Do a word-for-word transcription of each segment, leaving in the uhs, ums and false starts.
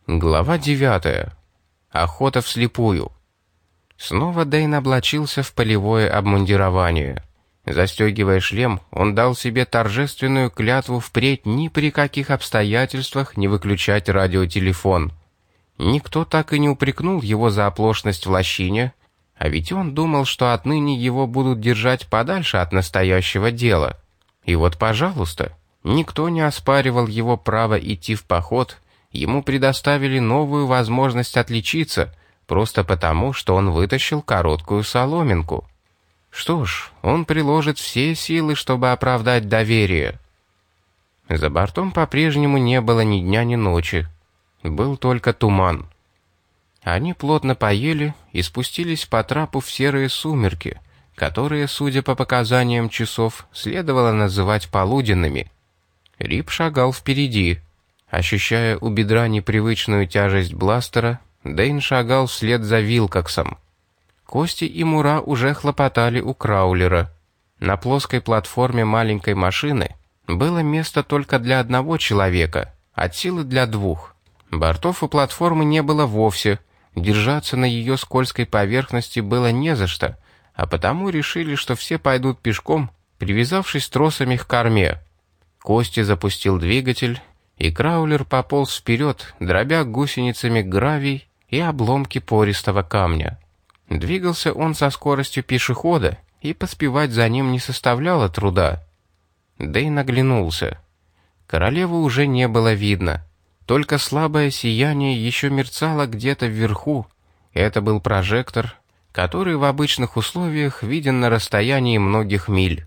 Глава девятая. Охота вслепую. Снова Дэйн облачился в полевое обмундирование. Застегивая шлем, он дал себе торжественную клятву впредь ни при каких обстоятельствах не выключать радиотелефон. Никто так и не упрекнул его за оплошность в лощине, а ведь он думал, что отныне его будут держать подальше от настоящего дела. И вот, пожалуйста, никто не оспаривал его право идти в поход. Ему предоставили новую возможность отличиться, просто потому, что он вытащил короткую соломинку. Что ж, он приложит все силы, чтобы оправдать доверие. За бортом по-прежнему не было ни дня, ни ночи. Был только туман. Они плотно поели и спустились по трапу в серые сумерки, которые, судя по показаниям часов, следовало называть полуденными. Рип шагал впереди. Ощущая у бедра непривычную тяжесть бластера, Дэйн шагал вслед за Вилкоксом. Кости и Мура уже хлопотали у краулера. На плоской платформе маленькой машины было место только для одного человека, от силы для двух. Бортов у платформы не было вовсе, держаться на ее скользкой поверхности было не за что, а потому решили, что все пойдут пешком, привязавшись тросами к корме. Кости запустил двигатель, и краулер пополз вперед, дробя гусеницами гравий и обломки пористого камня. Двигался он со скоростью пешехода, и поспевать за ним не составляло труда. Дэйн оглянулся. Королевы уже не было видно, только слабое сияние еще мерцало где-то вверху. Это был прожектор, который в обычных условиях виден на расстоянии многих миль.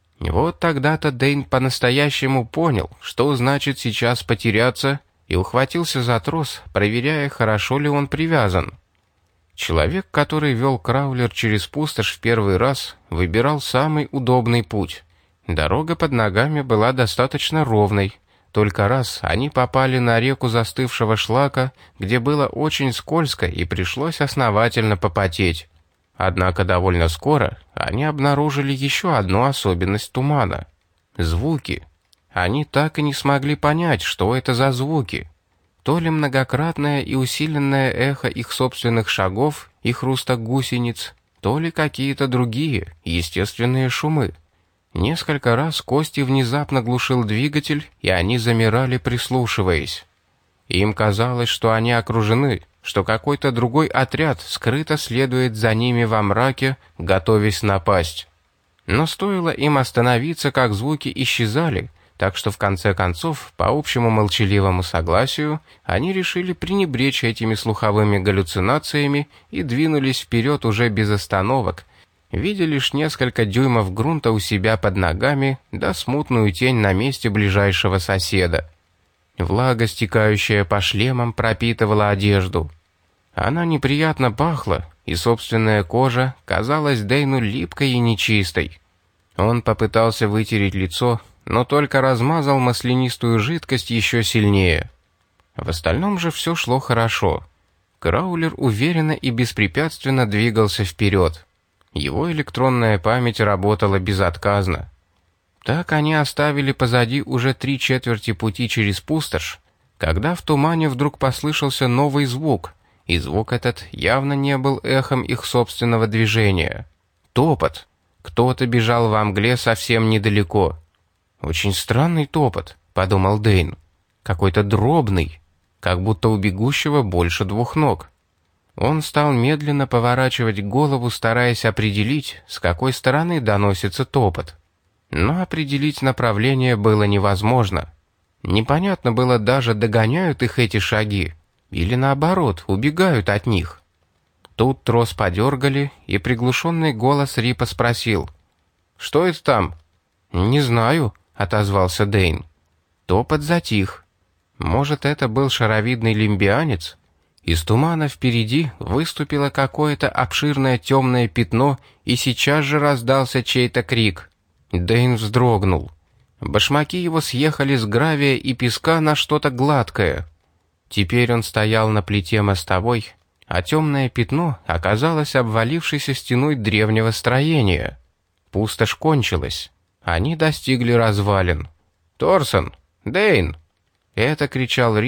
Вот тогда-то Дэйн по-настоящему понял, что значит сейчас потеряться, и ухватился за трос, проверяя, хорошо ли он привязан. Человек, который вел краулер через пустошь в первый раз, выбирал самый удобный путь. Дорога под ногами была достаточно ровной. Только раз они попали на реку застывшего шлака, где было очень скользко и пришлось основательно попотеть. Однако довольно скоро они обнаружили еще одну особенность тумана — звуки. Они так и не смогли понять, что это за звуки. То ли многократное и усиленное эхо их собственных шагов и хруста гусениц, то ли какие-то другие, естественные шумы. Несколько раз Кости внезапно глушил двигатель, и они замирали, прислушиваясь. Им казалось, что они окружены, что какой-то другой отряд скрыто следует за ними во мраке, готовясь напасть. Но стоило им остановиться, как звуки исчезали, так что в конце концов, по общему молчаливому согласию, они решили пренебречь этими слуховыми галлюцинациями и двинулись вперед уже без остановок, видя лишь несколько дюймов грунта у себя под ногами, да смутную тень на месте ближайшего соседа. Влага, стекающая по шлемам, пропитывала одежду. Она неприятно пахла, и собственная кожа казалась Дэйну липкой и нечистой. Он попытался вытереть лицо, но только размазал маслянистую жидкость еще сильнее. В остальном же все шло хорошо. Краулер уверенно и беспрепятственно двигался вперед. Его электронная память работала безотказно. Так они оставили позади уже три четверти пути через пустошь, когда в тумане вдруг послышался новый звук, и звук этот явно не был эхом их собственного движения. Топот. Кто-то бежал во мгле совсем недалеко. «Очень странный топот», — подумал Дэйн. «Какой-то дробный, как будто у бегущего больше двух ног». Он стал медленно поворачивать голову, стараясь определить, с какой стороны доносится топот. Но определить направление было невозможно. Непонятно было даже, догоняют их эти шаги, или наоборот, убегают от них. Тут трос подергали, и приглушенный голос Рипа спросил: «Что это там?» «Не знаю», — отозвался Дэйн. Топот затих. Может, это был шаровидный лимбианец? Из тумана впереди выступило какое-то обширное темное пятно, и сейчас же раздался чей-то крик. Дэйн вздрогнул. Башмаки его съехали с гравия и песка на что-то гладкое. Теперь он стоял на плите мостовой, а темное пятно оказалось обвалившейся стеной древнего строения. Пустошь кончилась. Они достигли развалин. «Торсон! Дэйн!» Это кричал Рип,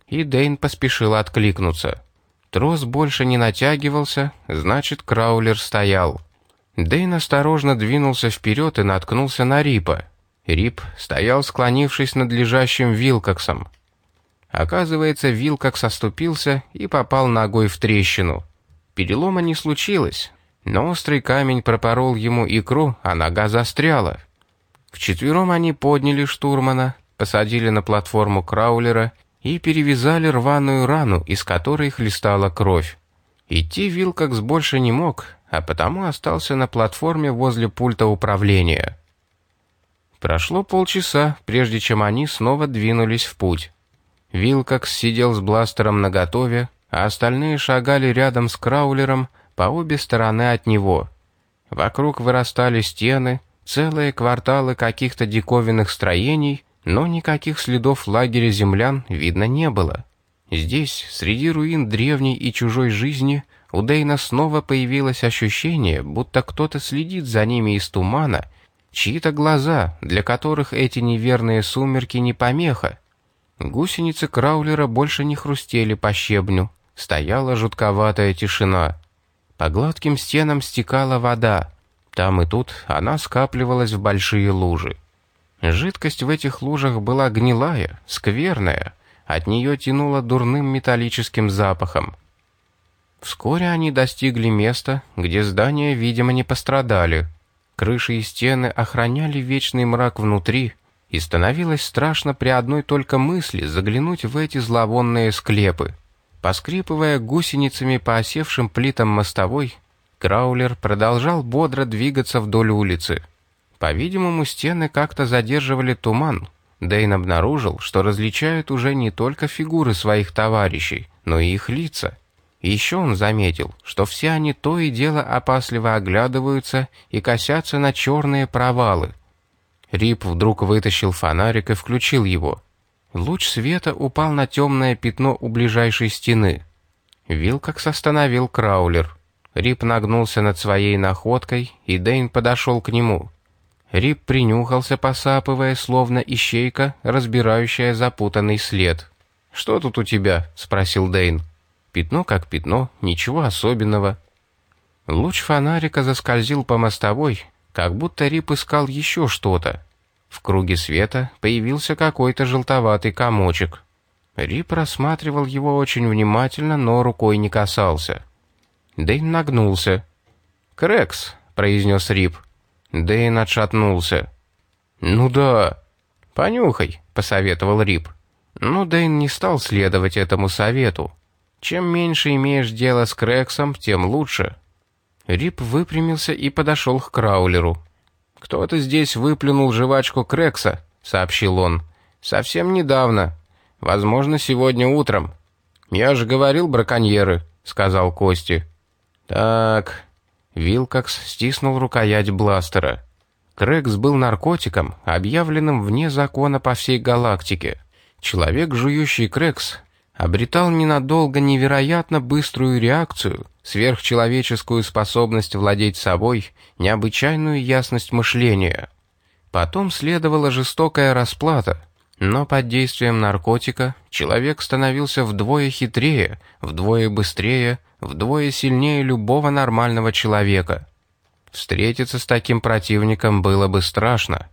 и Дэйн поспешил откликнуться. Трос больше не натягивался, значит, краулер стоял. Дэйн осторожно двинулся вперед и наткнулся на Рипа. Рип стоял, склонившись над лежащим Вилкоксом. Оказывается, Вилкокс оступился и попал ногой в трещину. Перелома не случилось, но острый камень пропорол ему икру, а нога застряла. Вчетвером они подняли штурмана, посадили на платформу краулера и перевязали рваную рану, из которой хлестала кровь. Идти Вилкокс больше не мог, а потому остался на платформе возле пульта управления. Прошло полчаса, прежде чем они снова двинулись в путь. Вилкокс сидел с бластером наготове, а остальные шагали рядом с краулером по обе стороны от него. Вокруг вырастали стены, целые кварталы каких-то диковинных строений, но никаких следов лагеря землян видно не было. Здесь, среди руин древней и чужой жизни, у Дэйна снова появилось ощущение, будто кто-то следит за ними из тумана, чьи-то глаза, для которых эти неверные сумерки не помеха. Гусеницы краулера больше не хрустели по щебню, стояла жутковатая тишина. По гладким стенам стекала вода, там и тут она скапливалась в большие лужи. Жидкость в этих лужах была гнилая, скверная, от нее тянуло дурным металлическим запахом. Вскоре они достигли места, где здания, видимо, не пострадали. Крыши и стены охраняли вечный мрак внутри, и становилось страшно при одной только мысли заглянуть в эти зловонные склепы. Поскрипывая гусеницами по осевшим плитам мостовой, краулер продолжал бодро двигаться вдоль улицы. По-видимому, стены как-то задерживали туман. Дэйн обнаружил, что различают уже не только фигуры своих товарищей, но и их лица. Еще он заметил, что все они то и дело опасливо оглядываются и косятся на черные провалы. Рип вдруг вытащил фонарик и включил его. Луч света упал на темное пятно у ближайшей стены. Вилкокс остановил краулер. Рип нагнулся над своей находкой, и Дэйн подошел к нему. Рип принюхался, посапывая, словно ищейка, разбирающая запутанный след. «Что тут у тебя?» — спросил Дэйн. «Пятно как пятно, ничего особенного». Луч фонарика заскользил по мостовой, как будто Рип искал еще что-то. В круге света появился какой-то желтоватый комочек. Рип рассматривал его очень внимательно, но рукой не касался. Дэйн нагнулся. «Крекс», — произнес Рип. Дэйн отшатнулся. «Ну да». «Понюхай», — посоветовал Рип. Но Дэйн не стал следовать этому совету. Чем меньше имеешь дело с Крексом, тем лучше. Рип выпрямился и подошел к краулеру. «Кто-то здесь выплюнул жвачку Крекса», — сообщил он. «Совсем недавно. Возможно, сегодня утром». «Я же говорил, браконьеры», — сказал Кости. «Так...» Вилкокс стиснул рукоять бластера. Крекс был наркотиком, объявленным вне закона по всей галактике. Человек, жующий Крекс, обретал ненадолго невероятно быструю реакцию, сверхчеловеческую способность владеть собой, необычайную ясность мышления. Потом следовала жестокая расплата, но под действием наркотика человек становился вдвое хитрее, вдвое быстрее, вдвое сильнее любого нормального человека. Встретиться с таким противником было бы страшно.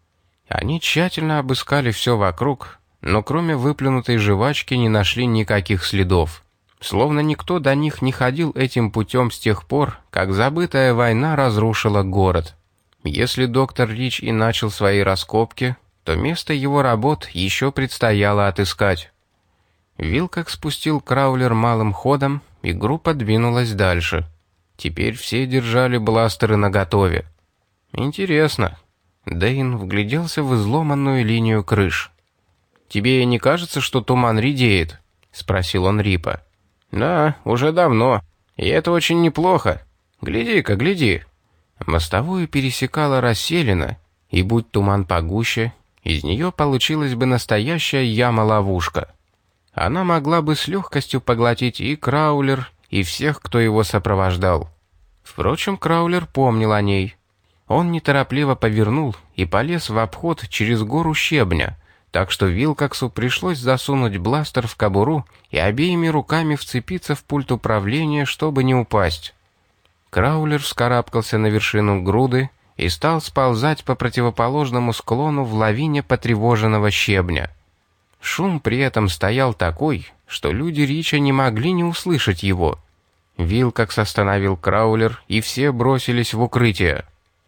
Они тщательно обыскали все вокруг, но кроме выплюнутой жвачки не нашли никаких следов. Словно никто до них не ходил этим путем с тех пор, как забытая война разрушила город. Если доктор Рич и начал свои раскопки, то место его работ еще предстояло отыскать. Вилкокс спустил краулер малым ходом, и группа двинулась дальше. Теперь все держали бластеры наготове. Интересно. Дэйн вгляделся в изломанную линию крыш. «Тебе не кажется, что туман редеет?» — спросил он Рипа. «Да, уже давно. И это очень неплохо. Гляди-ка, гляди». Мостовую пересекала расселена, и будь туман погуще, из нее получилась бы настоящая яма-ловушка. Она могла бы с легкостью поглотить и краулер, и всех, кто его сопровождал. Впрочем, краулер помнил о ней. Он неторопливо повернул и полез в обход через гору щебня, так что Вилкоксу пришлось засунуть бластер в кобуру и обеими руками вцепиться в пульт управления, чтобы не упасть. Краулер вскарабкался на вершину груды и стал сползать по противоположному склону в лавине потревоженного щебня. Шум при этом стоял такой, что люди Рича не могли не услышать его. Вилкокс остановил Краулер, и все бросились в укрытие.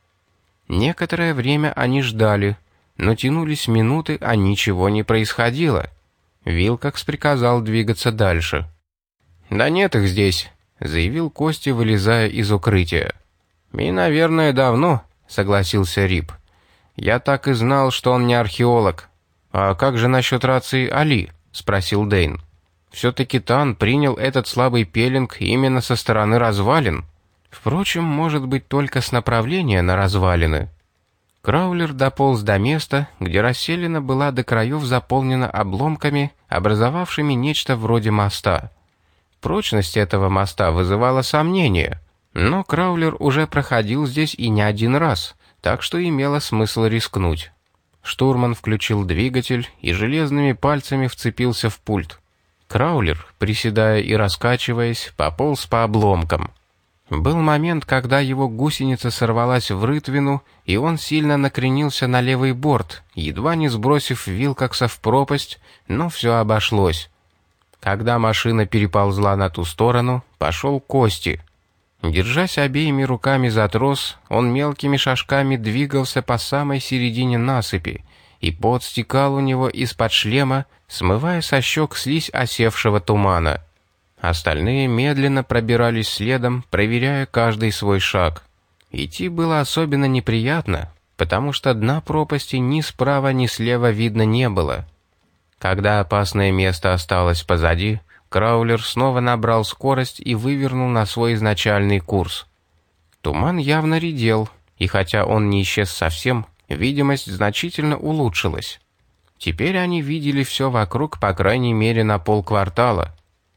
Некоторое время они ждали, но тянулись минуты, а ничего не происходило. Вилкокс приказал двигаться дальше. «Да нет их здесь», — заявил Костя, вылезая из укрытия. «И, наверное, давно», — согласился Рип. «Я так и знал, что он не археолог». «А как же насчет рации Али?» — спросил Дэйн. «Все-таки Тан принял этот слабый пеленг именно со стороны развалин. Впрочем, может быть, только с направления на развалины». Краулер дополз до места, где расселена была до краев заполнена обломками, образовавшими нечто вроде моста. Прочность этого моста вызывала сомнения, но Краулер уже проходил здесь и не один раз, так что имело смысл рискнуть. Штурман включил двигатель и железными пальцами вцепился в пульт. Краулер, приседая и раскачиваясь, пополз по обломкам. Был момент, когда его гусеница сорвалась в рытвину, и он сильно накренился на левый борт, едва не сбросив Вилкокса в пропасть, но все обошлось. Когда машина переползла на ту сторону, пошел Кости. Держась обеими руками за трос, он мелкими шажками двигался по самой середине насыпи, и пот стекал у него из-под шлема, смывая со щек слизь осевшего тумана. Остальные медленно пробирались следом, проверяя каждый свой шаг. Идти было особенно неприятно, потому что дна пропасти ни справа, ни слева видно не было. Когда опасное место осталось позади, Краулер снова набрал скорость и вывернул на свой изначальный курс. Туман явно редел, и хотя он не исчез совсем, видимость значительно улучшилась. Теперь они видели все вокруг, по крайней мере, на полквартала.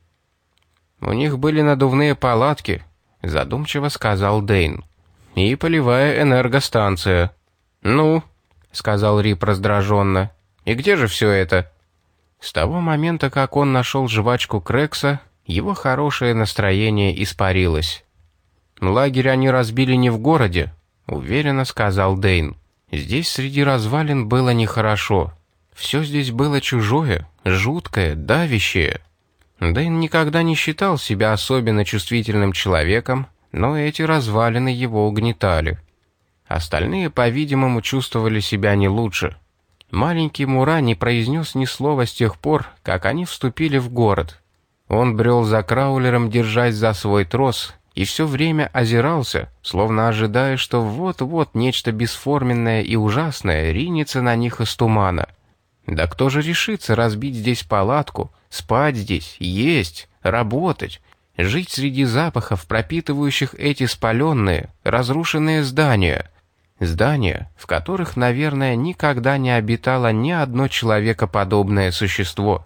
«У них были надувные палатки», — задумчиво сказал Дэйн. «И полевая энергостанция». «Ну», — сказал Рип раздраженно, — «и где же все это?» С того момента, как он нашел жвачку Крекса, его хорошее настроение испарилось. «Лагерь они разбили не в городе», — уверенно сказал Дэйн. «Здесь среди развалин было нехорошо. Все здесь было чужое, жуткое, давящее». Дэйн никогда не считал себя особенно чувствительным человеком, но эти развалины его угнетали. Остальные, по-видимому, чувствовали себя не лучше. Маленький Мура не произнес ни слова с тех пор, как они вступили в город. Он брел за Краулером, держась за свой трос, и все время озирался, словно ожидая, что вот-вот нечто бесформенное и ужасное ринется на них из тумана. Да кто же решится разбить здесь палатку, спать здесь, есть, работать, жить среди запахов, пропитывающих эти спаленные, разрушенные здания? Здания, в которых, наверное, никогда не обитало ни одно человекоподобное существо.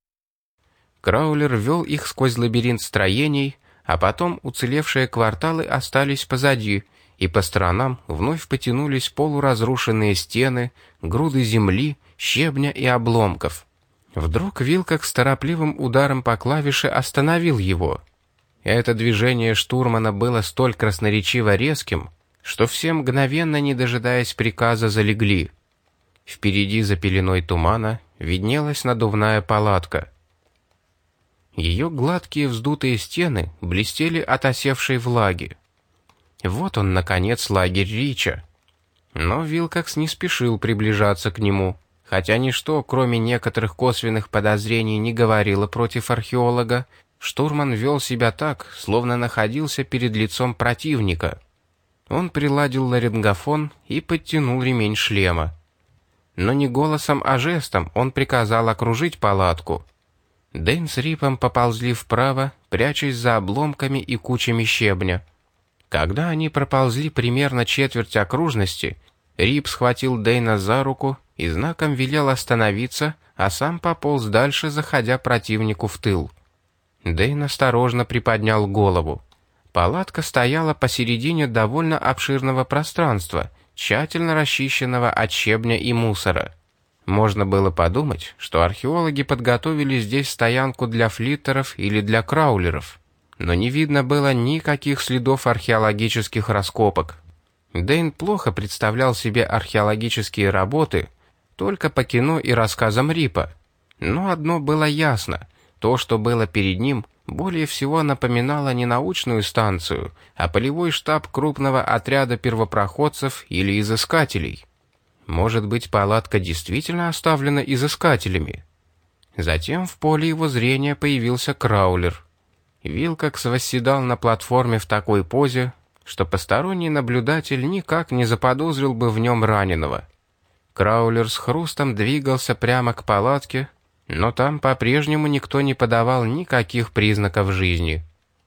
Краулер вел их сквозь лабиринт строений, а потом уцелевшие кварталы остались позади, и по сторонам вновь потянулись полуразрушенные стены, груды земли, щебня и обломков. Вдруг Вилкокс с торопливым ударом по клавише остановил его. Это движение штурмана было столь красноречиво резким, что все, мгновенно не дожидаясь приказа, залегли. Впереди за пеленой тумана виднелась надувная палатка. Ее гладкие вздутые стены блестели от осевшей влаги. Вот он, наконец, лагерь Рича. Но Вилкокс не спешил приближаться к нему, хотя ничто, кроме некоторых косвенных подозрений, не говорило против археолога. Штурман вел себя так, словно находился перед лицом противника. Он приладил ларингофон и подтянул ремень шлема. Но не голосом, а жестом он приказал окружить палатку. Дэйн с Рипом поползли вправо, прячась за обломками и кучами щебня. Когда они проползли примерно четверть окружности, Рип схватил Дэйна за руку и знаком велел остановиться, а сам пополз дальше, заходя противнику в тыл. Дэйн осторожно приподнял голову. Палатка стояла посередине довольно обширного пространства, тщательно расчищенного от щебня и мусора. Можно было подумать, что археологи подготовили здесь стоянку для флиттеров или для краулеров, но не видно было никаких следов археологических раскопок. Дэйн плохо представлял себе археологические работы только по кино и рассказам Рипа, но одно было ясно: то, что было перед ним, более всего напоминало не научную станцию, а полевой штаб крупного отряда первопроходцев или изыскателей. Может быть, палатка действительно оставлена изыскателями? Затем в поле его зрения появился краулер. Вилкокс восседал на платформе в такой позе, что посторонний наблюдатель никак не заподозрил бы в нем раненого. Краулер с хрустом двигался прямо к палатке, но там по-прежнему никто не подавал никаких признаков жизни.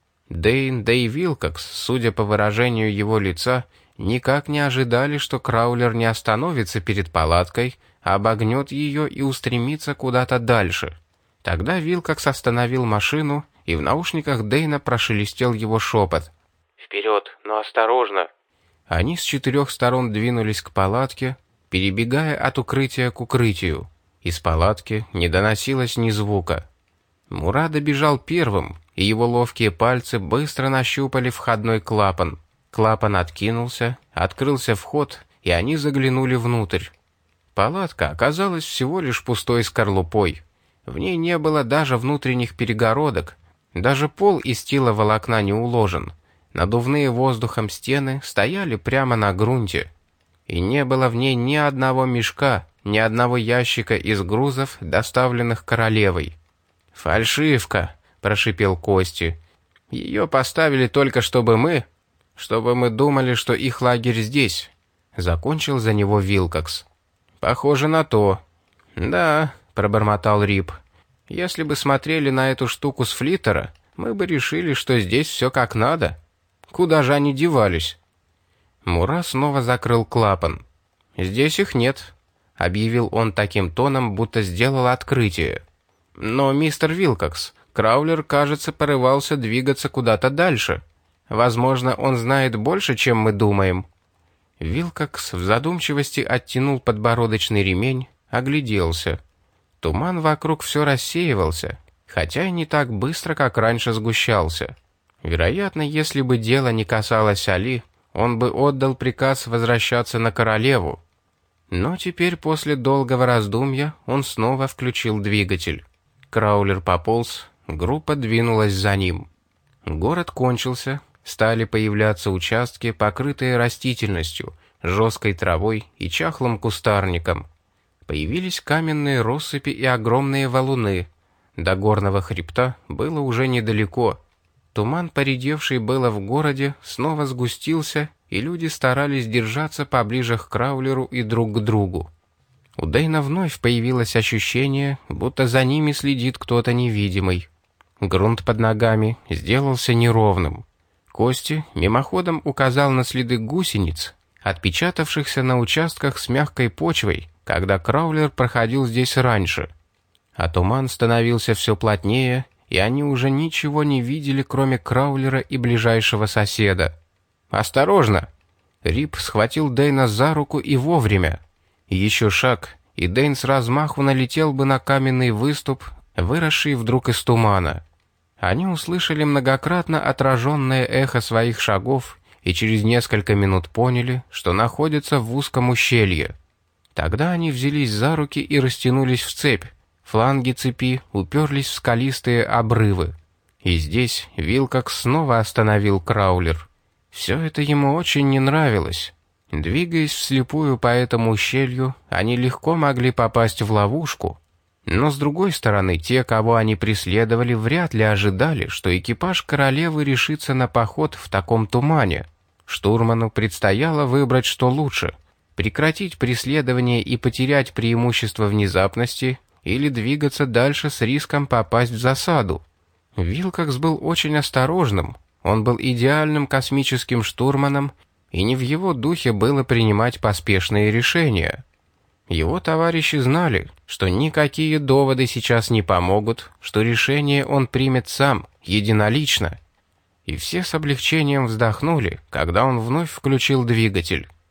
Дэйн, да и Вилкокс, судя по выражению его лица, никак не ожидали, что краулер не остановится перед палаткой, а обогнет ее и устремится куда-то дальше. Тогда Вилкокс остановил машину, и в наушниках Дэйна прошелестел его шепот. «Вперед, но осторожно!» Они с четырех сторон двинулись к палатке, перебегая от укрытия к укрытию. Из палатки не доносилось ни звука. Мурад бежал первым, и его ловкие пальцы быстро нащупали входной клапан. Клапан откинулся, открылся вход, и они заглянули внутрь. Палатка оказалась всего лишь пустой скорлупой. В ней не было даже внутренних перегородок, даже пол из тиловолокна не уложен. Надувные воздухом стены стояли прямо на грунте. И не было в ней ни одного мешка, ни одного ящика из грузов, доставленных королевой. «Фальшивка», — прошипел Кости. «Ее поставили только чтобы мы, чтобы мы думали, что их лагерь здесь», — закончил за него Вилкокс. «Похоже на то». «Да», — пробормотал Рип. «Если бы смотрели на эту штуку с флиттера, мы бы решили, что здесь все как надо. Куда же они девались?» Мура снова закрыл клапан. «Здесь их нет», — объявил он таким тоном, будто сделал открытие. «Но, мистер Вилкокс, краулер, кажется, порывался двигаться куда-то дальше. Возможно, он знает больше, чем мы думаем». Вилкокс в задумчивости оттянул подбородочный ремень, огляделся. Туман вокруг все рассеивался, хотя и не так быстро, как раньше сгущался. Вероятно, если бы дело не касалось Али, он бы отдал приказ возвращаться на королеву. Но теперь, после долгого раздумья, он снова включил двигатель. Краулер пополз, группа двинулась за ним. Город кончился, стали появляться участки, покрытые растительностью, жесткой травой и чахлым кустарником. Появились каменные россыпи и огромные валуны. До горного хребта было уже недалеко. Туман, поредевший было в городе, снова сгустился, и люди старались держаться поближе к краулеру и друг к другу. У Дэйна вновь появилось ощущение, будто за ними следит кто-то невидимый. Грунт под ногами сделался неровным. Кости мимоходом указал на следы гусениц, отпечатавшихся на участках с мягкой почвой, когда краулер проходил здесь раньше. А туман становился все плотнее, и они уже ничего не видели, кроме краулера и ближайшего соседа. «Осторожно!» Рип схватил Дэйна за руку и вовремя. Еще шаг, и Дэйн с размаху налетел бы на каменный выступ, выросший вдруг из тумана. Они услышали многократно отраженное эхо своих шагов и через несколько минут поняли, что находятся в узком ущелье. Тогда они взялись за руки и растянулись в цепь. Фланги цепи уперлись в скалистые обрывы. И здесь Вилкокс снова остановил краулер. Все это ему очень не нравилось. Двигаясь вслепую по этому ущелью, они легко могли попасть в ловушку. Но с другой стороны, те, кого они преследовали, вряд ли ожидали, что экипаж королевы решится на поход в таком тумане. Штурману предстояло выбрать, что лучше: прекратить преследование и потерять преимущество внезапности, или двигаться дальше с риском попасть в засаду. Вилкокс был очень осторожным, он был идеальным космическим штурманом, и не в его духе было принимать поспешные решения. Его товарищи знали, что никакие доводы сейчас не помогут, что решение он примет сам, единолично. И все с облегчением вздохнули, когда он вновь включил двигатель.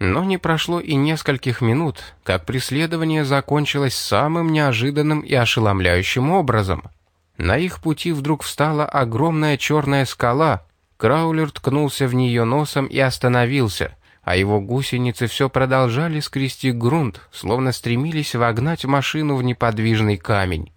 Но не прошло и нескольких минут, как преследование закончилось самым неожиданным и ошеломляющим образом. На их пути вдруг встала огромная черная скала. Краулер ткнулся в нее носом и остановился, а его гусеницы все продолжали скрести грунт, словно стремились вогнать машину в неподвижный камень.